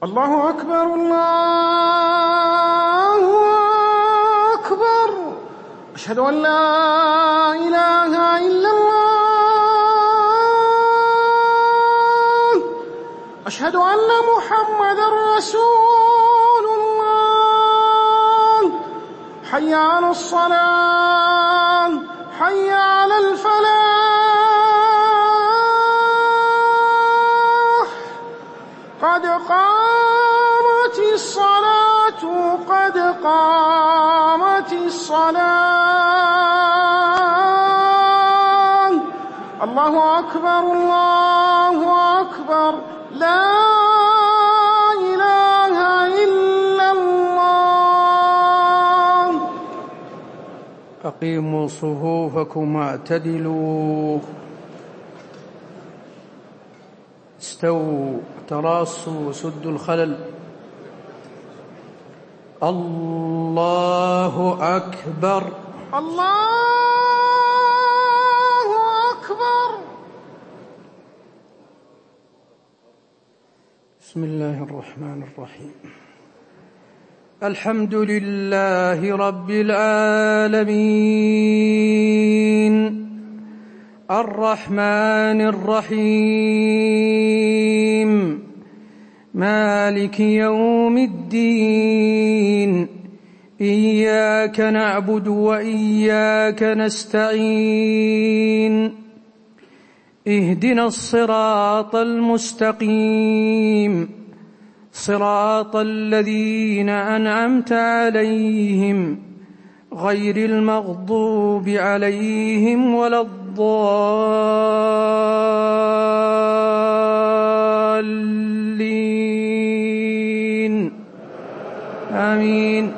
الله أكبر الله أكبر. أشهد أن لا إله إلا الله. أشهد أن محمدًا رسول الله. حي على الصلاة، حي على الفلاح، قد قامت الصلاة، قد قامت الصلاة. الله أكبر الله أكبر. لا إله إلا الله. أقيموا صفوفكم واعتدلوا، استووا تراصوا، سدوا الخلل. الله أكبر الله أكبر. بسم الله الرحمن الرحيم. الحمد لله رب العالمين، الرحمن الرحيم، مالك يوم الدين. إياك نعبد وإياك نستعين. اهدنا الصراط المستقيم، صراط الذين أنعمت عليهم، غير المغضوب عليهم ولا الضالين. آمين.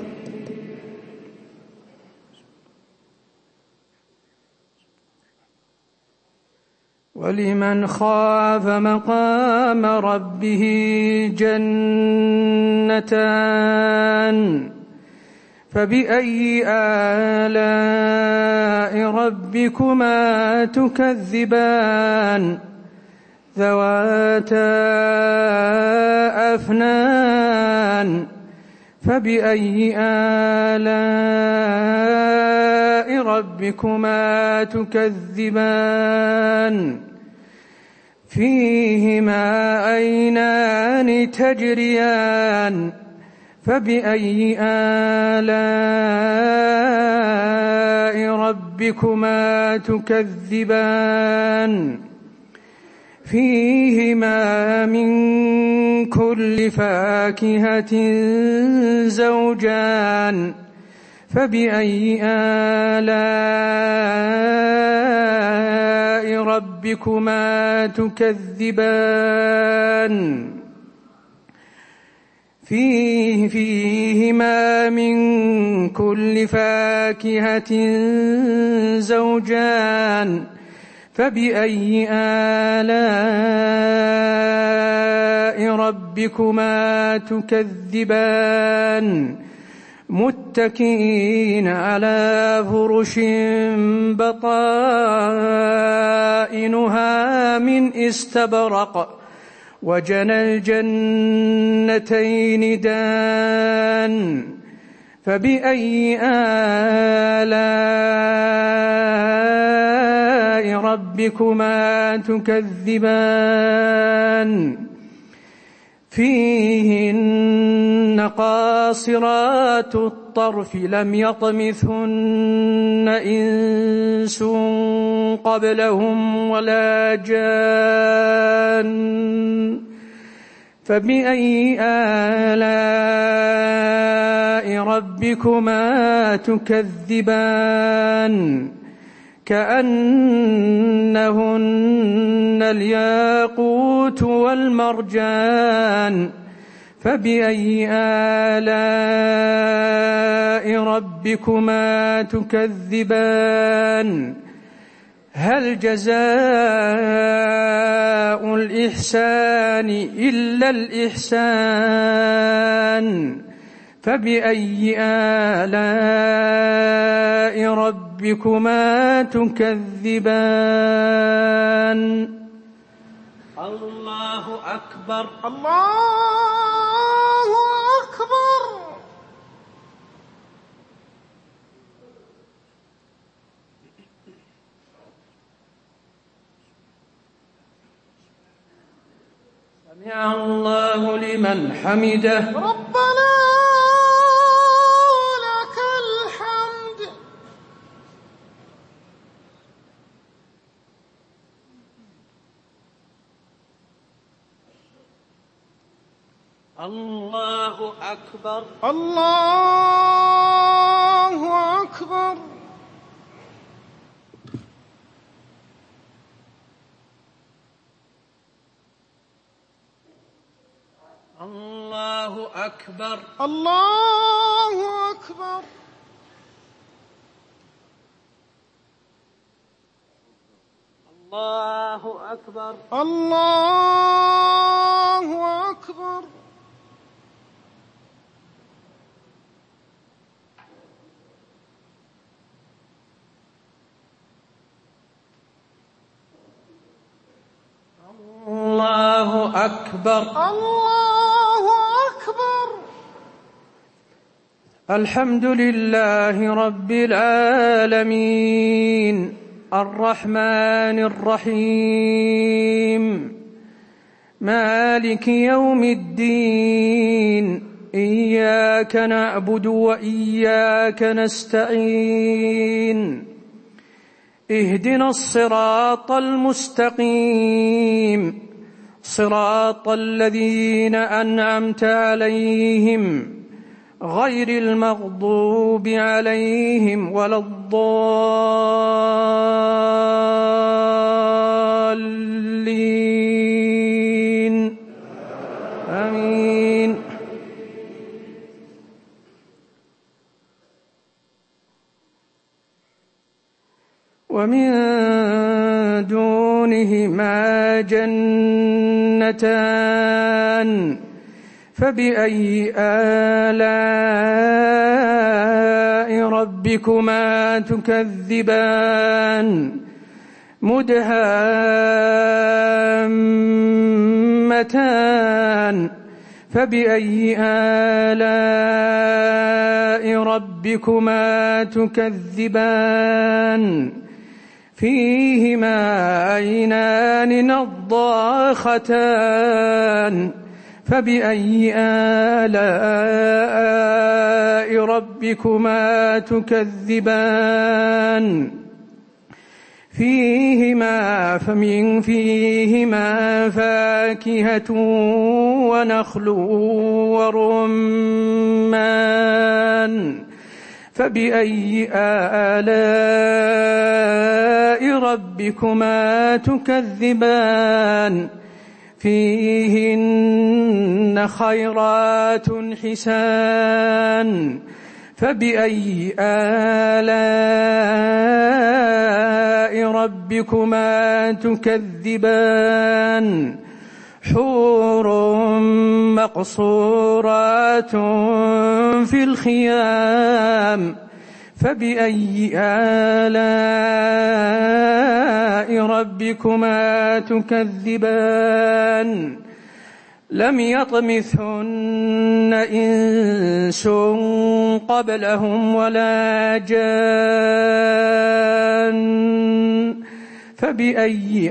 ولمن خاف مقام ربه جنتان، فبأي آلاء ربكما تكذبان، ذواتا أفنان، فبأي آلاء ربكما تكذبان، فيهما عينان تجريان، فبأي آلاء ربكما تكذبان، فيهما من كل فاكهة زوجان، فبأي آلاء ربكما تكذبان، فيهما من كل فاكهة زوجان، فبأي آلاء ربكما تكذبان، متكئين على فرش بطائنها من استبرق، وجنى الجنتين دان، فبأي آلاء ربكما تكذبان، فيهن قاصرات الطرف لم يطمثهن إنس قبلهم ولا جان، فبأي آلاء ربكما تكذبان، كأنهن الياقوت والمرجان، فبأي آلاء ربكما تكذبان، هل جزاء الإحسان إلا الإحسان، فبأي آلاء ربكما تكذبان. الله أكبر الله أكبر. سمع الله لمن حمده. ربنا لك الحمد. الله أكبر الله أكبر. الله أكبر الله أكبر. الله أكبر الله أكبر. الله أكبر الله أكبر. الحمد لله رب العالمين الرحمن الرحيم مالك يوم الدين إياك نعبد وإياك نستعين اهدنا الصراط المستقيم صراط الذين أنعمت عليهم غير المغضوب عليهم ولا الضالين آمين. ومن دونهما جنتان فبأي آلاء ربكما تكذبان مدهامتان فبأي آلاء ربكما تكذبان فيهما عينان نضاختان فبأي آلاء ربكما تكذبان فيهما فاكهة ونخل ورمان فبأي آلاء ربكما تكذبان فيهن خيرات حسان فبأي آلاء ربكما تكذبان حور مقصورات في الخيام فبأي آلاء ربكما تكذبان لم يطمثهن إنس قبلهم ولا جان فبأي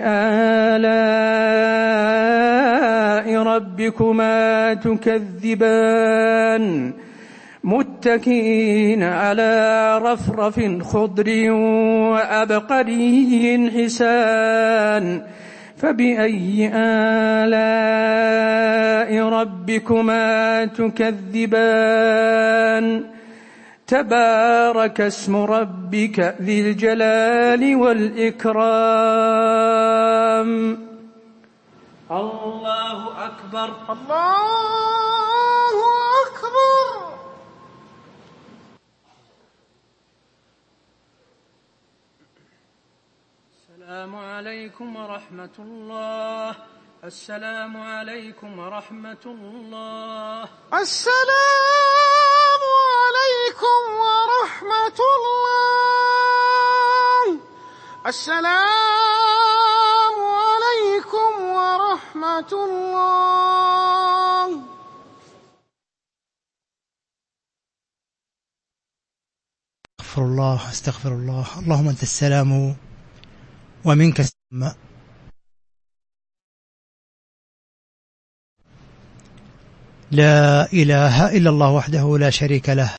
آلاء ربكما تكذبان متكئين على رفرف خضر وعبقري حسان فبأي آلاء ربكما تكذبان تبارك اسم ربك ذي الجلال والإكرام. الله أكبر الله أكبر. السلام عليكم ورحمة الله. السلام عليكم ورحمة الله. السلام عليكم ورحمة الله. السلام عليكم ورحمة ورحمة الله. استغفر الله استغفر الله. اللهم أنت السلام ومنك السلام. لا إله إلا الله وحده لا شريك له